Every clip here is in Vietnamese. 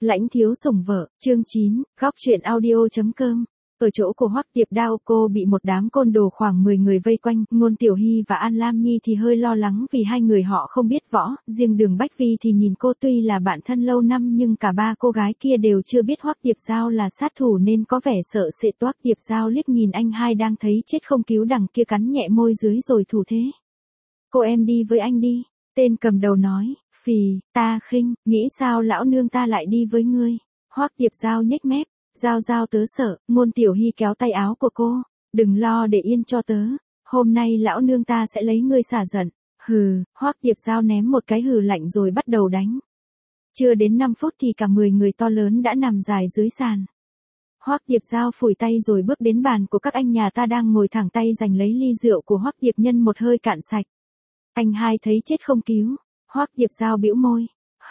Lãnh thiếu sủng vợ, chương 9, góc truyện audio.com. Ở chỗ của Hoắc Tiệp Đao, cô bị một đám côn đồ khoảng 10 người vây quanh, Ngôn Tiểu Hy và An Lam Nhi thì hơi lo lắng vì hai người họ không biết võ, riêng Đường Bách Vi thì nhìn cô tuy là bạn thân lâu năm nhưng cả ba cô gái kia đều chưa biết Hoắc Tiệp Dao là sát thủ nên có vẻ sợ sệt. Hoắc Tiệp Dao liếc nhìn anh hai đang thấy chết không cứu đằng kia, cắn nhẹ môi dưới rồi thủ thế. Cô em đi với anh đi, tên cầm đầu nói. Phì, ta khinh, nghĩ sao lão nương ta lại đi với ngươi. Hoắc Tiệp Dao nhếch mép, Dao tớ sợ. Ngôn Tiểu Hy kéo tay áo của cô, đừng lo, để yên cho tớ, hôm nay lão nương ta sẽ lấy ngươi xả giận. Hừ. Hoắc Tiệp Dao ném một cái hừ lạnh rồi bắt đầu đánh. Chưa đến 5 phút thì cả 10 người to lớn đã nằm dài dưới sàn. Hoắc Tiệp Dao phủi tay rồi bước đến bàn của các anh nhà ta đang ngồi thẳng tay giành lấy ly rượu của Hoắc Tiệp Nhân một hơi cạn sạch. Anh hai thấy chết không cứu. Hoắc Tiệp Dao bĩu môi.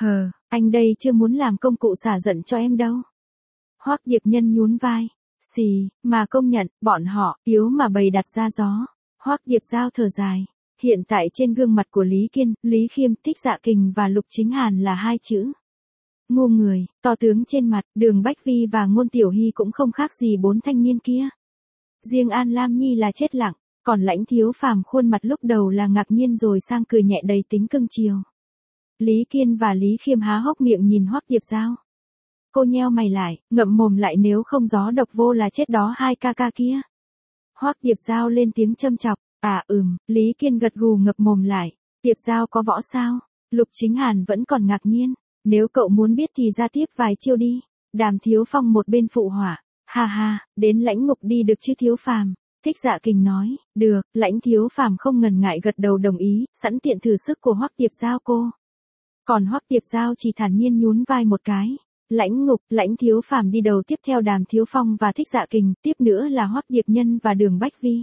Anh đây chưa muốn làm công cụ xả giận cho em đâu. Hoắc Tiệp Nhân nhún vai. Xì, mà công nhận, bọn họ, yếu mà bầy đặt ra gió. Hoắc Tiệp Dao thở dài. Hiện tại trên gương mặt của Lý Kiên, Lý Khiêm, Thích Dạ Kình và Lục Chính Hàn là hai chữ ngu người, to tướng trên mặt. Đường Bách Vi và Ngôn Tiểu Hy cũng không khác gì bốn thanh niên kia. Riêng An Lam Nhi là chết lặng, còn Lãnh Thiếu Phàm khuôn mặt lúc đầu là ngạc nhiên rồi sang cười nhẹ đầy tính cưng chiều. Lý Kiên và Lý Khiêm há hốc miệng nhìn Hoắc Tiệp Dao. Cô nheo mày lại, ngậm mồm lại, nếu không gió độc vô là chết đó hai ca ca kia. Hoắc Tiệp Dao lên tiếng châm chọc. Lý Kiên gật gù ngậm mồm lại. Tiệp Dao có võ sao? Lục Chính Hàn vẫn còn ngạc nhiên. Nếu cậu muốn biết thì ra tiếp vài chiêu đi. Đàm Thiếu Phong một bên phụ họa. Ha, đến lãnh ngục đi được chứ Thiếu Phàm. Thích Dạ Kình nói. Được. Lãnh Thiếu Phàm không ngần ngại gật đầu đồng ý, sẵn tiện thử sức của Hoắc Tiệp Dao cô. Còn Hoắc Tiệp Dao chỉ thản nhiên nhún vai một cái. Lãnh ngục. Lãnh Thiếu Phàm đi đầu, tiếp theo Đàm Thiếu Phong và Thích Dạ Kình, tiếp nữa là Hoắc Tiệp Nhân và Đường Bách Vi.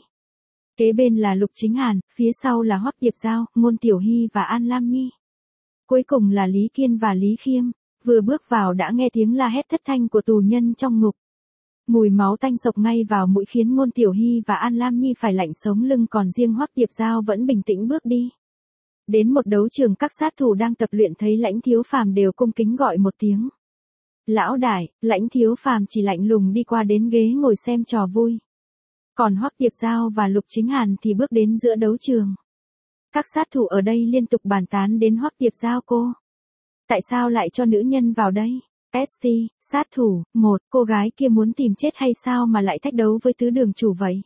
Kế bên là Lục Chính Hàn, phía sau là Hoắc Tiệp Dao, Ngôn Tiểu Hy và An Lam Nhi. Cuối cùng là Lý Kiên và Lý Khiêm. Vừa bước vào đã nghe tiếng la hét thất thanh của tù nhân trong ngục. Mùi máu tanh sộc ngay vào mũi khiến Ngôn Tiểu Hy và An Lam Nhi phải lạnh sống lưng, còn riêng Hoắc Tiệp Dao vẫn bình tĩnh bước đi. Đến một đấu trường, các sát thủ đang tập luyện thấy Lãnh Thiếu Phàm đều cung kính gọi một tiếng. Lão đại. Lãnh Thiếu Phàm chỉ lạnh lùng đi qua đến ghế ngồi xem trò vui. Còn Hoắc Tiệp Dao và Lục Chính Hàn thì bước đến giữa đấu trường. Các sát thủ ở đây liên tục bàn tán đến Hoắc Tiệp Dao cô. Tại sao lại cho nữ nhân vào đây? ST, sát thủ, 1, cô gái kia muốn tìm chết hay sao mà lại thách đấu với tứ đường chủ vậy?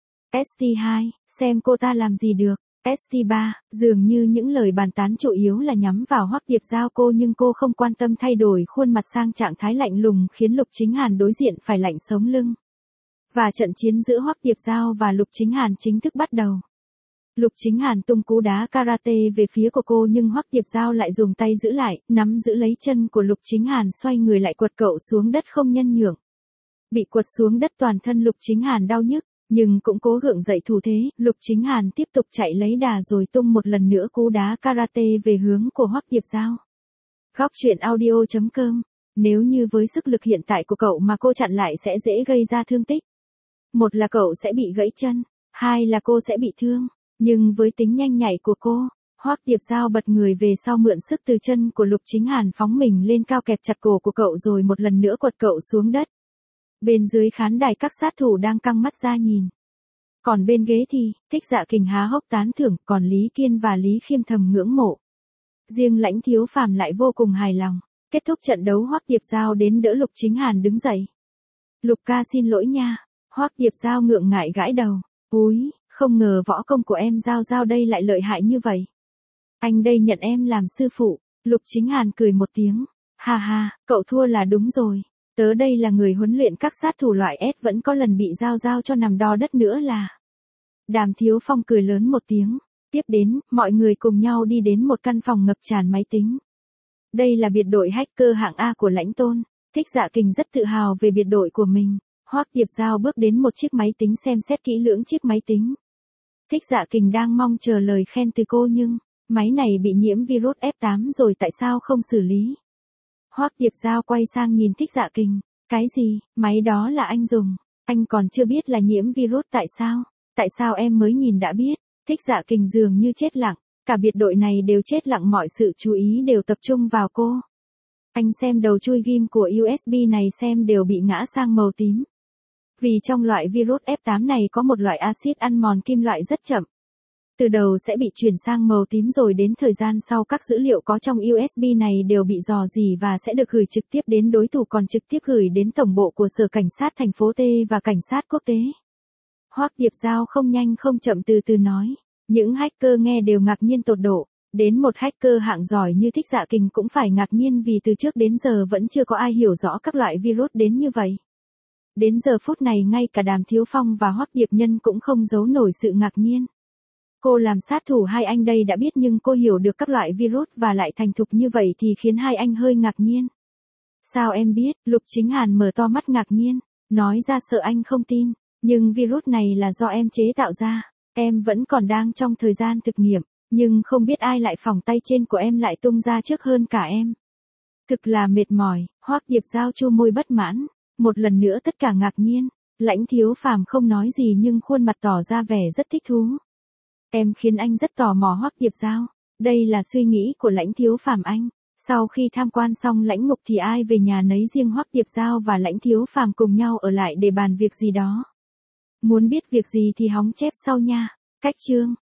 ST2, xem cô ta làm gì được. ST3, dường như những lời bàn tán chủ yếu là nhắm vào Hoắc Tiệp Dao cô, nhưng cô không quan tâm, thay đổi khuôn mặt sang trạng thái lạnh lùng khiến Lục Chính Hàn đối diện phải lạnh sống lưng. Và trận chiến giữa Hoắc Tiệp Dao và Lục Chính Hàn chính thức bắt đầu. Lục Chính Hàn tung cú đá karate về phía của cô nhưng Hoắc Tiệp Dao lại dùng tay giữ lại, nắm giữ lấy chân của Lục Chính Hàn, xoay người lại quật cậu xuống đất không nhân nhượng. Bị quật xuống đất toàn thân Lục Chính Hàn đau nhức, nhưng cũng cố gượng dậy thủ thế. Lục Chính Hàn tiếp tục chạy lấy đà rồi tung một lần nữa cú đá karate về hướng của Hoắc Tiệp Dao. Góc truyện audio.com. Nếu như với sức lực hiện tại của cậu mà cô chặn lại sẽ dễ gây ra thương tích. Một là cậu sẽ bị gãy chân, hai là cô sẽ bị thương. Nhưng với tính nhanh nhạy của cô, Hoắc Tiệp Dao bật người về sau, mượn sức từ chân của Lục Chính Hàn phóng mình lên cao, kẹp chặt cổ của cậu rồi một lần nữa quật cậu xuống đất. Bên dưới khán đài các sát thủ đang căng mắt ra nhìn. Còn bên ghế thì, Thích Dạ Kình há hốc tán thưởng, còn Lý Kiên và Lý Khiêm thầm ngưỡng mộ. Riêng Lãnh Thiếu Phàm lại vô cùng hài lòng. Kết thúc trận đấu, Hoắc Tiệp Dao đến đỡ Lục Chính Hàn đứng dậy. Lục ca xin lỗi nha. Hoắc Tiệp Dao ngượng ngại gãi đầu. Úi, không ngờ võ công của em Dao đây lại lợi hại như vậy. Anh đây nhận em làm sư phụ. Lục Chính Hàn cười một tiếng. Ha, cậu thua là đúng rồi. Tớ đây là người huấn luyện các sát thủ loại S, vẫn có lần bị Dao cho nằm đo đất nữa là. Đàm Thiếu Phong cười lớn một tiếng. Tiếp đến, mọi người cùng nhau đi đến một căn phòng ngập tràn máy tính. Đây là biệt đội hacker hạng A của Lãnh Tôn. Thích Dạ Kình rất tự hào về biệt đội của mình. Hoắc Tiệp Dao bước đến một chiếc máy tính, xem xét kỹ lưỡng chiếc máy tính. Thích Dạ Kình đang mong chờ lời khen từ cô, nhưng máy này bị nhiễm virus F8 rồi, tại sao không xử lý? Hoắc Tiệp Dao quay sang nhìn Thích Dạ Kình. Cái gì? Máy đó là anh dùng. Anh còn chưa biết là nhiễm virus, tại sao? Tại sao em mới nhìn đã biết? Thích Dạ Kình dường như chết lặng. Cả biệt đội này đều chết lặng, mọi sự chú ý đều tập trung vào cô. Anh xem đầu chui ghim của USB này xem đều bị ngã sang màu tím. Vì trong loại virus F8 này có một loại axit ăn mòn kim loại rất chậm. Từ đầu sẽ bị chuyển sang màu tím rồi đến thời gian sau các dữ liệu có trong USB này đều bị rò rỉ và sẽ được gửi trực tiếp đến đối thủ còn trực tiếp gửi đến tổng bộ của Sở Cảnh sát thành phố T và Cảnh sát quốc tế. Hoắc Điệp Giao không nhanh không chậm từ từ nói. Những hacker nghe đều ngạc nhiên tột độ. Đến một hacker hạng giỏi như Thích Dạ Kình cũng phải ngạc nhiên vì từ trước đến giờ vẫn chưa có ai hiểu rõ các loại virus đến như vậy. Đến giờ phút này ngay cả Đàm Thiếu Phong và Hoắc Điệp Nhân cũng không giấu nổi sự ngạc nhiên. Cô làm sát thủ hai anh đây đã biết nhưng cô hiểu được các loại virus và lại thành thục như vậy thì khiến hai anh hơi ngạc nhiên. Sao em biết? Lục Chính Hàn mở to mắt ngạc nhiên, nói ra sợ anh không tin, nhưng virus này là do em chế tạo ra, em vẫn còn đang trong thời gian thực nghiệm, nhưng không biết ai lại phỏng tay trên của em lại tung ra trước hơn cả em. Thực là mệt mỏi, Hoắc Điệp Giao chu môi bất mãn, một lần nữa tất cả ngạc nhiên, Lãnh Thiếu Phàm không nói gì nhưng khuôn mặt tỏ ra vẻ rất thích thú. Em khiến anh rất tò mò Hoắc Điệp Giao, đây là suy nghĩ của Lãnh Thiếu Phàm anh. Sau khi tham quan xong lãnh ngục thì ai về nhà nấy riêng Hoắc Điệp Giao và Lãnh Thiếu Phàm cùng nhau ở lại để bàn việc gì đó. Muốn biết việc gì thì hóng chép sau nha. Cách chương